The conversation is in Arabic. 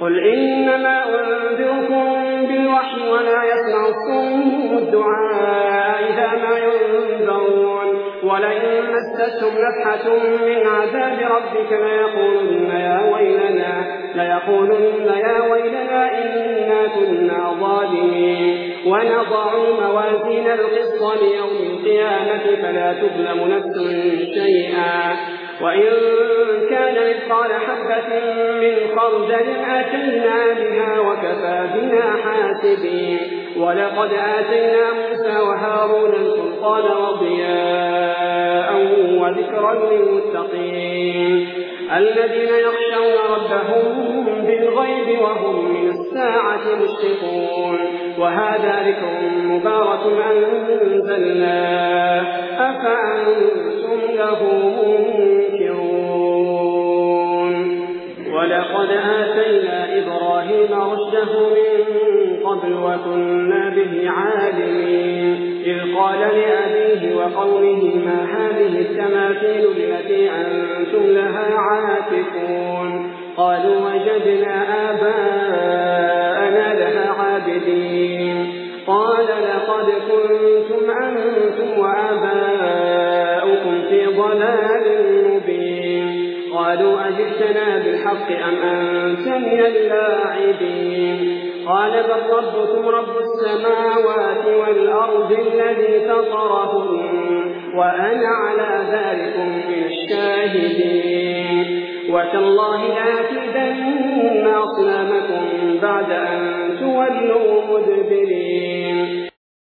قل إنما أنذركم بالوحي ولا يسمع الصم الدعاء إذا ما ينذرون ولئن مستهم نفحة من عذاب ربك ليقولن يا ويلنا إنا كنا ظالمين ونضع الموازين القسط ليوم القيامة فلا تظلم نفس شيئا وإن كان مثقال حبة من خردل أتينا بها وكفى بنا حاسبين ولقد آتينا موسى وهارون السلطان وضياء وذكرا للمتقين الذين يخشون ربهم بالغيب وهم من الساعة مشفقون وهذا ذكر مبارك أنزلناه أفأنتم له منكرون ولقد آتينا إبراهيم رشده من قبل وكنا به عالمين إذ قال لأبيه وقومه ما هذه التماثيل التي أنتم لها عاكفون قالوا وجدنا آباءنا لها عابدين قال لقد كنتم أنتم وآباؤكم في ضلال مبين قالوا أجئتنا بالحق أم أنت من اللاعبين قال بل ربكم رب السماوات والأرض الذي فطرهن وأنا على ذلك من الشاهدين وتالله لأكيدن أصنامكم بعد أن تولوا مدبرين